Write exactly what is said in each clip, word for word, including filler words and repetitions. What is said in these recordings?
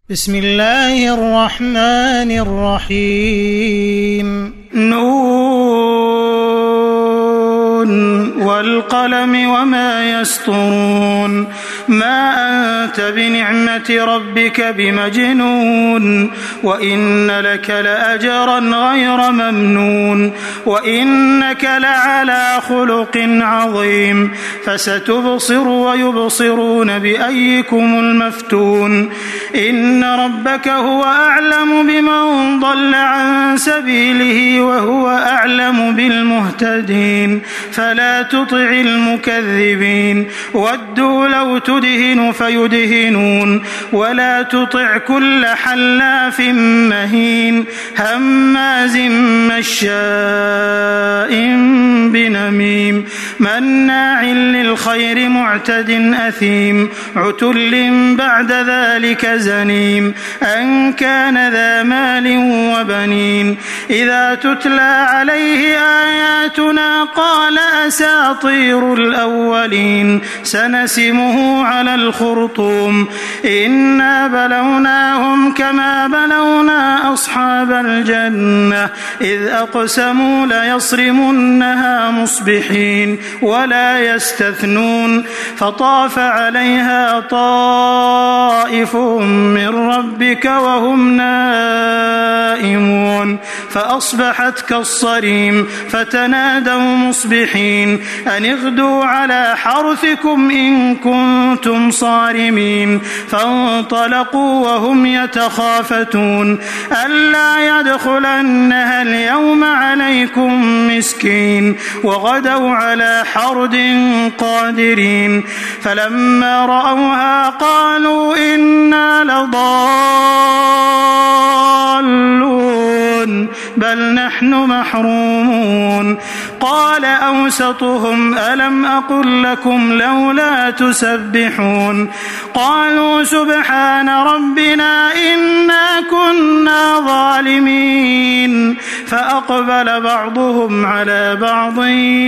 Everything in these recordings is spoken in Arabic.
بسم الله الرحمن الرحيم نون والقلم وما يسطرون ما أنت بنعمة ربك بمجنون وإن لك لأجرا غير ممنون وإنك لعلى خلق عظيم فستبصر ويبصرون بأيكم المفتون إن ربك هو أعلم بمن ضل عن سبيله وهو أعلم بالمهتدين فلا تطع المكذبين ودوا لو تدهن فيدهنون ولا تطع كل حلاف مهين هماز مشاء بنميم مناع للخير معتد أثيم عتل بعد ذلك زنيم أن كان ذا مال وبنين إذا تتلى عليه آياتنا قال أساطير الأولين سنسمه على الخرطوم إنا بلوناهم كما بلونا أصحاب الجنة إذ أقسموا ليصرمنها مصبحين ولا يستثنون فطاف عليها طائف من ربك وهم نائمون فأصبحت كالصريم فتنادوا مصبحين أن اغدوا على حرثكم إن كنتم صارمين فانطلقوا وهم يتخافتون ألا يدخلنها اليوم عليكم مسكين وغدوا على حرد قادرين فلما رأوها قالوا إنا لضالون بل نحن محرومون قال أوسطهم ألم أقل لكم لولا تسبحون قالوا سبحان ربنا إنا كنا ظالمين فأقبل بعضهم على بعض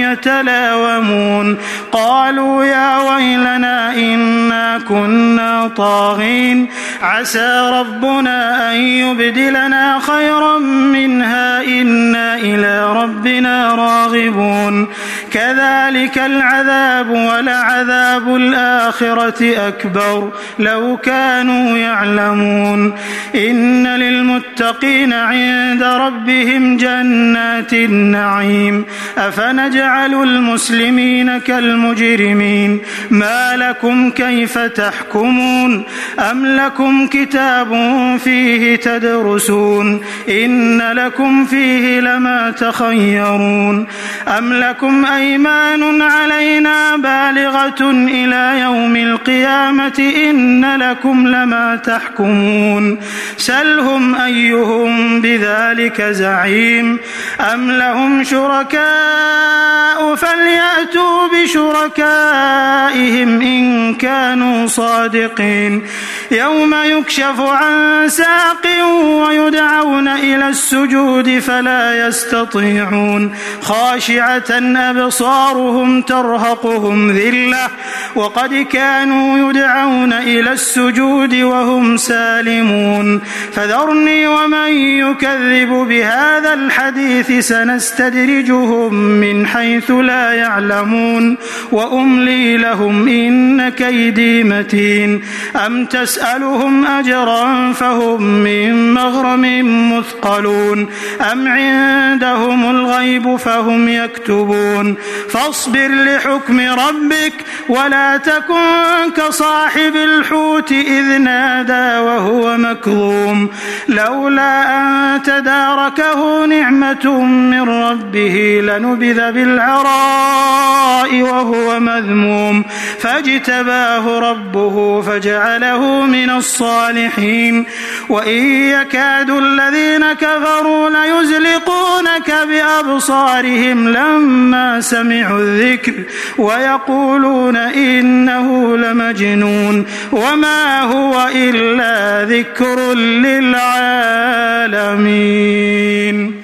يتلاومون قالوا يا ويلنا إنا كنا طاغين عسى ربنا أن يبدلنا خيرا منها إنا إلى ربنا راغبون كذلك العذاب ولعذاب الآخرة أكبر لو كانوا يعلمون إن للمتقين عند ربهم جنات النعيم أفنجعل المسلمين كالمجرمين ما لكم كيف تحكمون أم لكم كتاب فيه تدرسون إن لكم فيه لما تخيرون أم لكم أيمان علينا بالغة إلى يوم القيامة إن لكم لما تحكمون سلهم أيهم بذلك زعيم أم لهم شركاء فليأتوا بشركائهم إن كانوا صادقين يوم يكشف عن ساق ويدعون إلى السجود فلا يستطيعون خاشعة أبصارهم ترهقهم ذلة وقد كانوا يدعون إلى السجود وهم سالمون فذرني ومن يكذب بهذا الحديث سنستدرجهم من حيث لا يعلمون وأملي لهم إن كيدي متين أم تسألهم أجرا فهم من مغرم مثقلون أم عندهم الغيب فهم يكتبون فاصبر لحكم ربك ولا تكن كصاحب الحوت إذ نادى وهو مكظوم لولا أن تداركه نعمة من ربه لنبذ بالعراء وهو مذموم فاجتباه ربه فجعله من الصالحين وإن يكاد الذين كفروا ليزلقونك بأبصارهم لما سمعوا الذكر ويقولون إنه لمجنون وما هو إلا ذكر للعالمين.